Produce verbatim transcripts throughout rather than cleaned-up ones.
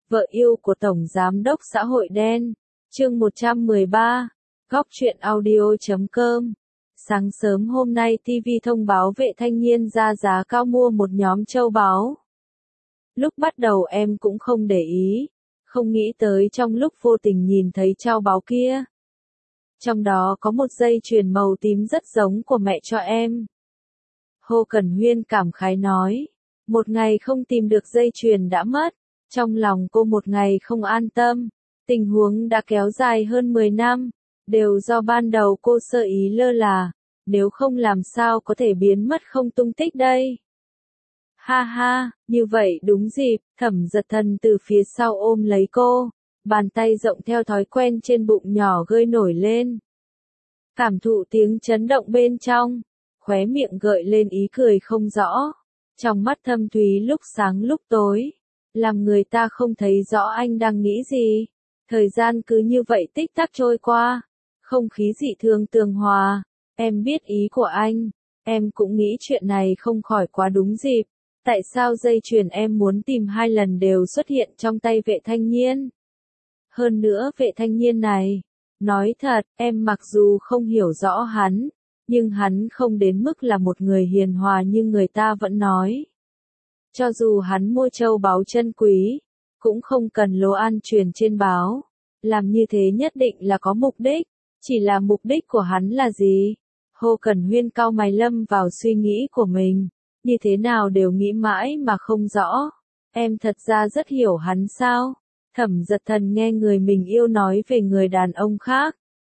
Vợ yêu của Tổng Giám đốc xã hội đen. Chương một trăm mười ba. Góc truyện audio chấm com. Sáng sớm hôm nay ti vi thông báo Vệ Thanh Nhiên ra giá cao mua một nhóm châu báu. Lúc bắt đầu em cũng không để ý, không nghĩ tới trong lúc vô tình nhìn thấy châu báu kia. Trong đó có một dây chuyền màu tím rất giống của mẹ cho em. Hồ Cẩn Huyên cảm khái nói, một ngày không tìm được dây chuyền đã mất, trong lòng cô một ngày không an tâm. Tình huống đã kéo dài hơn mười năm, đều do ban đầu cô sơ ý lơ là, nếu không làm sao có thể biến mất không tung tích đây. Ha ha, như vậy đúng dịp, Thẩm Giật Thần từ phía sau ôm lấy cô, bàn tay rộng theo thói quen trên bụng nhỏ gơi nổi lên. Cảm thụ tiếng chấn động bên trong, khóe miệng gợi lên ý cười không rõ, trong mắt thâm thúy lúc sáng lúc tối, làm người ta không thấy rõ anh đang nghĩ gì. Thời gian cứ như vậy tích tắc trôi qua, không khí dị thường tường hòa, em biết ý của anh, em cũng nghĩ chuyện này không khỏi quá đúng dịp. Tại sao dây chuyền em muốn tìm hai lần đều xuất hiện trong tay Vệ Thanh Nhiên? Hơn nữa Vệ Thanh Nhiên này, nói thật, em mặc dù không hiểu rõ hắn, nhưng hắn không đến mức là một người hiền hòa như người ta vẫn nói. Cho dù hắn mua châu báu chân quý, cũng không cần lô an truyền trên báo. Làm như thế nhất định là có mục đích, chỉ là mục đích của hắn là gì? Hồ Cẩn Huyên cau mày lâm vào suy nghĩ của mình, như thế nào đều nghĩ mãi mà không rõ. Em thật ra rất hiểu hắn sao? Thẩm Giật Thần nghe người mình yêu nói về người đàn ông khác.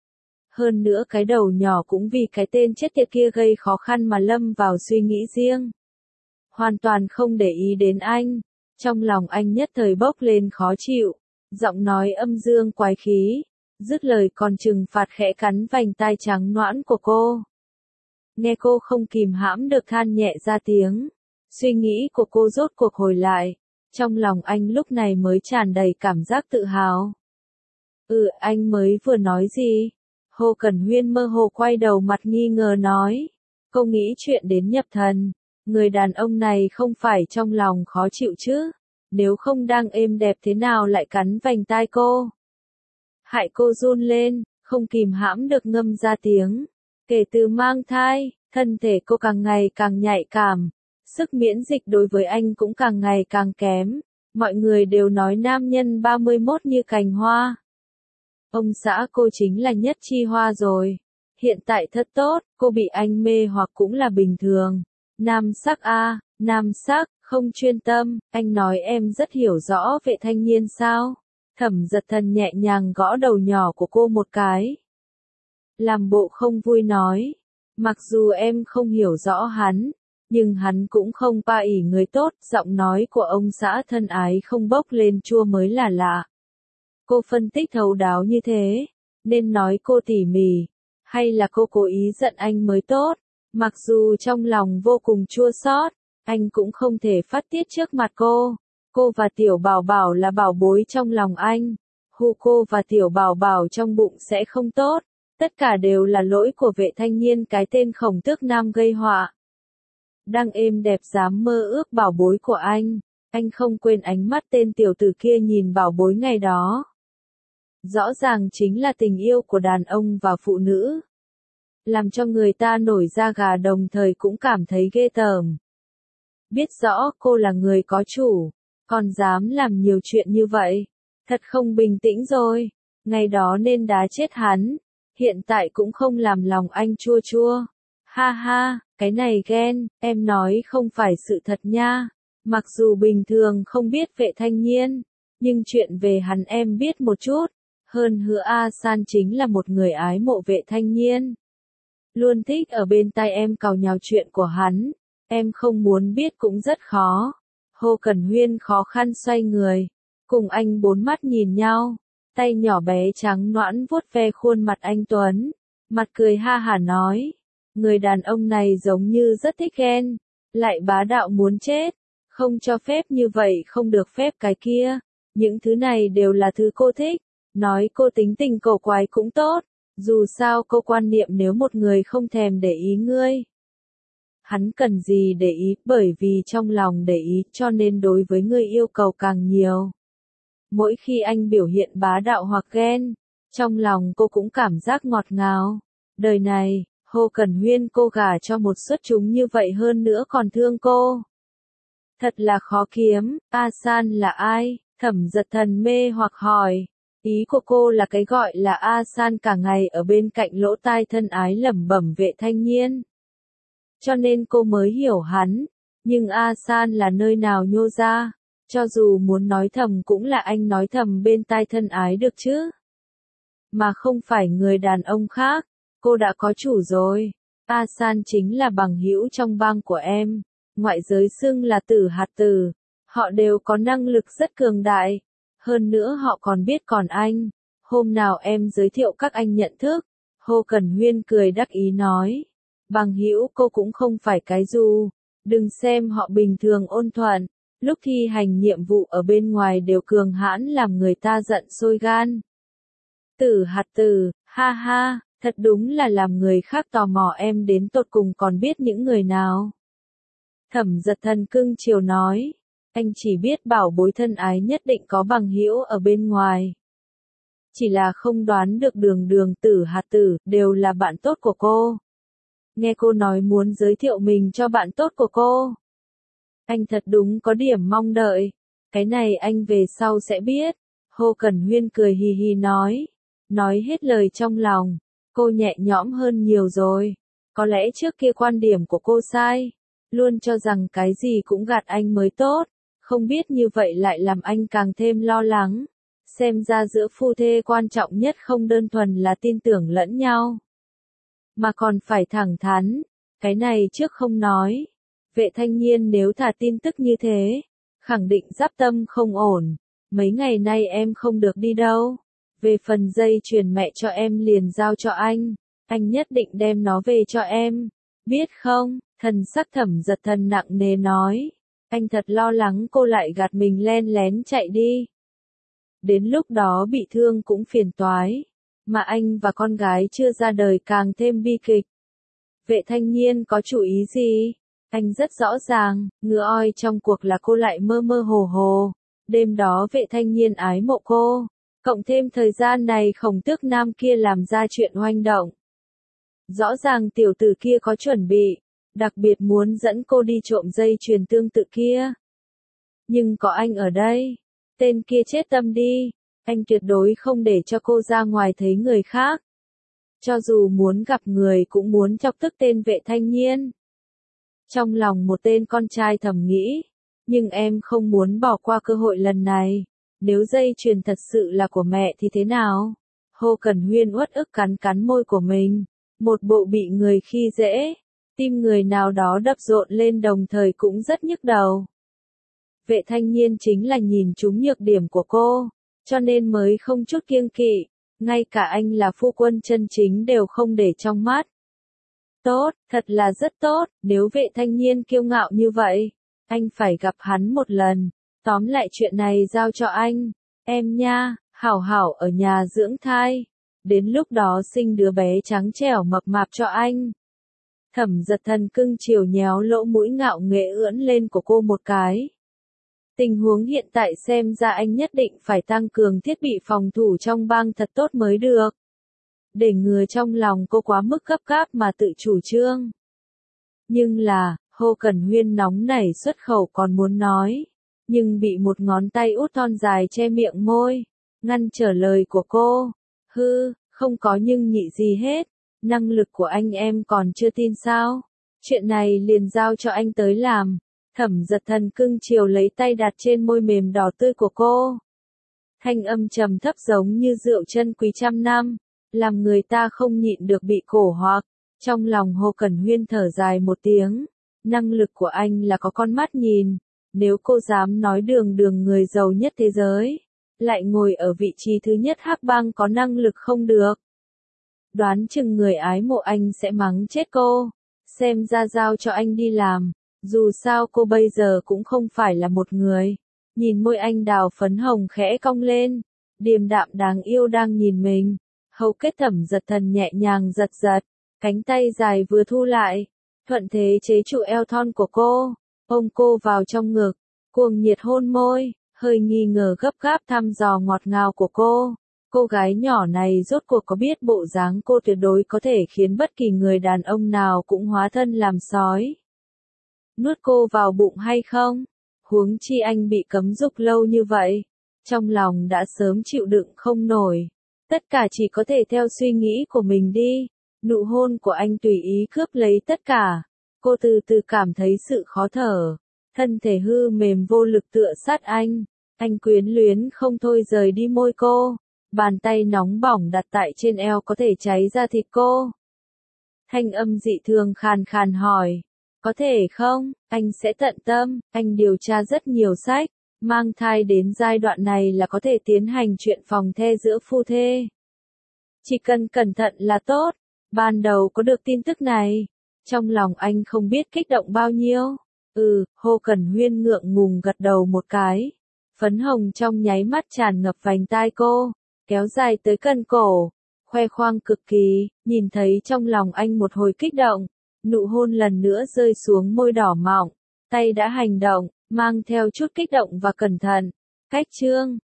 Hơn nữa cái đầu nhỏ cũng vì cái tên chết tiệt kia gây khó khăn mà lâm vào suy nghĩ riêng. Hoàn toàn không để ý đến anh, trong lòng anh nhất thời bốc lên khó chịu, giọng nói âm dương quái khí, dứt lời còn trừng phạt khẽ cắn vành tai trắng nõn của cô. Nghe cô không kìm hãm được than nhẹ ra tiếng, suy nghĩ của cô rốt cuộc hồi lại, trong lòng anh lúc này mới tràn đầy cảm giác tự hào. Ừ, anh mới vừa nói gì? Hồ Cẩn Huyên mơ hồ quay đầu mặt nghi ngờ nói, cô nghĩ chuyện đến nhập thần, người đàn ông này không phải trong lòng khó chịu chứ, nếu không đang êm đẹp thế nào lại cắn vành tai cô. Hại cô run lên, không kìm hãm được ngâm ra tiếng. Kể từ mang thai, thân thể cô càng ngày càng nhạy cảm, sức miễn dịch đối với anh cũng càng ngày càng kém. Mọi người đều nói nam nhân ba mươi mốt như cành hoa. Ông xã cô chính là nhất chi hoa rồi. Hiện tại thật tốt, cô bị anh mê hoặc cũng là bình thường. Nam sắc a, nam sắc, không chuyên tâm, anh nói em rất hiểu rõ Vệ Thanh Nhiên sao? Thẩm Giật Thần nhẹ nhàng gõ đầu nhỏ của cô một cái. Làm bộ không vui nói, mặc dù em không hiểu rõ hắn, nhưng hắn cũng không pa ỷ người tốt, giọng nói của ông xã thân ái không bốc lên chua mới là lạ. Cô phân tích thấu đáo như thế, nên nói cô tỉ mỉ, hay là cô cố ý giận anh mới tốt, mặc dù trong lòng vô cùng chua xót, anh cũng không thể phát tiết trước mặt cô. Cô và Tiểu Bảo Bảo là bảo bối trong lòng anh, hù cô và Tiểu Bảo Bảo trong bụng sẽ không tốt, tất cả đều là lỗi của Vệ Thanh Nhiên cái tên khổng tước nam gây họa. Đang êm đẹp dám mơ ước bảo bối của anh, anh không quên ánh mắt tên tiểu tử kia nhìn bảo bối ngày đó. Rõ ràng chính là tình yêu của đàn ông và phụ nữ. Làm cho người ta nổi da gà đồng thời cũng cảm thấy ghê tởm. Biết rõ cô là người có chủ, còn dám làm nhiều chuyện như vậy, thật không bình tĩnh rồi. Ngày đó nên đá chết hắn, hiện tại cũng không làm lòng anh chua chua. Ha ha, cái này ghen, em nói không phải sự thật nha. Mặc dù bình thường không biết Vệ Thanh Nhiên, nhưng chuyện về hắn em biết một chút. Hơn hứa A San chính là một người ái mộ Vệ Thanh Nhiên. Luôn thích ở bên tai em càu nhàu chuyện của hắn, em không muốn biết cũng rất khó. Hồ Cẩn Huyên khó khăn xoay người, cùng anh bốn mắt nhìn nhau, tay nhỏ bé trắng nõn vuốt ve khuôn mặt anh Tuấn, mặt cười ha hả nói, người đàn ông này giống như rất thích ghen, lại bá đạo muốn chết, không cho phép như vậy không được phép cái kia, những thứ này đều là thứ cô thích, nói cô tính tình cổ quái cũng tốt, dù sao cô quan niệm nếu một người không thèm để ý ngươi, hắn cần gì để ý, bởi vì trong lòng để ý cho nên đối với người yêu cầu càng nhiều. Mỗi khi anh biểu hiện bá đạo hoặc ghen, trong lòng cô cũng cảm giác ngọt ngào. Đời này, Hồ Cẩn Huyên cô gả cho một xuất chúng như vậy hơn nữa còn thương cô. Thật là khó kiếm. A San là ai? Thẩm Dật Thần mê hoặc hỏi. Ý của cô là cái gọi là A San cả ngày ở bên cạnh lỗ tai thân ái lẩm bẩm Vệ Thanh Nhiên. Cho nên cô mới hiểu hắn. Nhưng A San là nơi nào nhô ra? Cho dù muốn nói thầm cũng là anh nói thầm bên tai thân ái được chứ. Mà không phải người đàn ông khác. Cô đã có chủ rồi. A San chính là bằng hữu trong bang của em. Ngoại giới xưng là tử hạt tử. Họ đều có năng lực rất cường đại. Hơn nữa họ còn biết còn anh. Hôm nào em giới thiệu các anh nhận thức. Hồ Cẩn Huyên cười đắc ý nói. Bằng hữu cô cũng không phải cái dù. Đừng xem họ bình thường ôn thuận. Lúc thi hành nhiệm vụ ở bên ngoài đều cường hãn làm người ta giận sôi gan. Tử hạt tử, ha ha, thật đúng là làm người khác tò mò em đến tột cùng còn biết những người nào. Thẩm Dật Thần cưng chiều nói, anh chỉ biết bảo bối thân ái nhất định có bằng hữu ở bên ngoài. Chỉ là không đoán được Đường Đường Tử hạt tử đều là bạn tốt của cô. Nghe cô nói muốn giới thiệu mình cho bạn tốt của cô. Anh thật đúng có điểm mong đợi. Cái này anh về sau sẽ biết. Hồ Cẩn Huyên cười hì hì nói. Nói hết lời trong lòng. Cô nhẹ nhõm hơn nhiều rồi. Có lẽ trước kia quan điểm của cô sai. Luôn cho rằng cái gì cũng gạt anh mới tốt. Không biết như vậy lại làm anh càng thêm lo lắng. Xem ra giữa phu thê quan trọng nhất không đơn thuần là tin tưởng lẫn nhau. Mà còn phải thẳng thắn. Cái này trước không nói. Vệ Thanh Nhiên nếu thả tin tức như thế, khẳng định giáp tâm không ổn. Mấy ngày nay em không được đi đâu. Về phần dây chuyền mẹ cho em liền giao cho anh. Anh nhất định đem nó về cho em. Biết không? Thần sắc Thẩm Dật Thần nặng nề nói. Anh thật lo lắng cô lại gạt mình len lén chạy đi. Đến lúc đó bị thương cũng phiền toái. Mà anh và con gái chưa ra đời càng thêm bi kịch. Vệ Thanh Nhiên có chủ ý gì? Anh rất rõ ràng, ngựa oi trong cuộc là cô lại mơ mơ hồ hồ. Đêm đó Vệ Thanh Nhiên ái mộ cô. Cộng thêm thời gian này Khổng Tước Nam kia làm ra chuyện oanh động. Rõ ràng tiểu tử kia có chuẩn bị. Đặc biệt muốn dẫn cô đi trộm dây chuyền tương tự kia. Nhưng có anh ở đây. Tên kia chết tâm đi. Anh tuyệt đối không để cho cô ra ngoài thấy người khác. Cho dù muốn gặp người cũng muốn chọc tức tên Vệ Thanh Nhiên. Trong lòng một tên con trai thầm nghĩ. Nhưng em không muốn bỏ qua cơ hội lần này. Nếu dây chuyền thật sự là của mẹ thì thế nào? Hồ Cẩn Huyên uất ức cắn cắn môi của mình. Một bộ bị người khi dễ. Tim người nào đó đập rộn lên đồng thời cũng rất nhức đầu. Vệ Thanh Nhiên chính là nhìn trúng nhược điểm của cô. Cho nên mới không chút kiêng kỵ. Ngay cả anh là phu quân chân chính đều không để trong mắt. Tốt, thật là rất tốt, nếu Vệ Thanh Nhiên kiêu ngạo như vậy, anh phải gặp hắn một lần. Tóm lại chuyện này giao cho anh. Em nha, hảo hảo ở nhà dưỡng thai. Đến lúc đó sinh đứa bé trắng trẻo mập mạp cho anh. Thẩm Dật Thần cưng chiều nhéo lỗ mũi ngạo nghễ ưỡn lên của cô một cái. Tình huống hiện tại xem ra anh nhất định phải tăng cường thiết bị phòng thủ trong bang thật tốt mới được. Để ngừa trong lòng cô quá mức gấp gáp mà tự chủ trương. Nhưng là, Hồ Cẩn Huyên nóng nảy xuất khẩu còn muốn nói. Nhưng bị một ngón tay út thon dài che miệng môi. Ngăn trở lời của cô. Hư, không có nhưng nhị gì hết. Năng lực của anh em còn chưa tin sao? Chuyện này liền giao cho anh tới làm. Thẩm Dật Thần cưng chiều lấy tay đặt trên môi mềm đỏ tươi của cô. Thanh âm trầm thấp giống như rượu chân quý trăm năm, làm người ta không nhịn được bị cổ hoặc. Trong lòng Hồ Cẩn Huyên thở dài một tiếng. Năng lực của anh là có con mắt nhìn. Nếu cô dám nói Đường Đường người giàu nhất thế giới, lại ngồi ở vị trí thứ nhất Hắc Bang có năng lực không được. Đoán chừng người ái mộ anh sẽ mắng chết cô. Xem ra giao cho anh đi làm. Dù sao cô bây giờ cũng không phải là một người. Nhìn môi anh đào phấn hồng khẽ cong lên. Điềm đạm đáng yêu đang nhìn mình. Hầu kết Thẩm Dật Thần nhẹ nhàng giật giật. Cánh tay dài vừa thu lại. Thuận thế chế trụ eo thon của cô. Ôm cô vào trong ngực. Cuồng nhiệt hôn môi. hơi nghi ngờ gấp gáp thăm dò ngọt ngào của cô. Cô gái nhỏ này rốt cuộc có biết bộ dáng cô tuyệt đối có thể khiến bất kỳ người đàn ông nào cũng hóa thân làm sói nuốt cô vào bụng hay không? Huống chi anh bị cấm dục lâu như vậy, trong lòng đã sớm chịu đựng không nổi. Tất cả chỉ có thể theo suy nghĩ của mình đi. Nụ hôn của anh tùy ý cướp lấy tất cả. Cô từ từ cảm thấy sự khó thở. Thân thể hư mềm vô lực tựa sát anh. Anh quyến luyến không thôi rời đi môi cô. Bàn tay nóng bỏng đặt tại trên eo có thể cháy ra thịt cô. Thanh âm dị thường khàn khàn hỏi. Có thể không? Anh sẽ tận tâm. Anh điều tra rất nhiều sách. Mang thai đến giai đoạn này là có thể tiến hành chuyện phòng the giữa phu thê. Chỉ cần cẩn thận là tốt. Ban đầu có được tin tức này, trong lòng anh không biết kích động bao nhiêu. Ừ, Hồ Cẩn Huyên ngượng ngùng gật đầu một cái. Phấn hồng trong nháy mắt tràn ngập vành tai cô, kéo dài tới cân cổ, khoe khoang cực kỳ, nhìn thấy trong lòng anh một hồi kích động. Nụ hôn lần nữa rơi xuống môi đỏ mọng, tay đã hành động, mang theo chút kích động và cẩn thận. Cách chương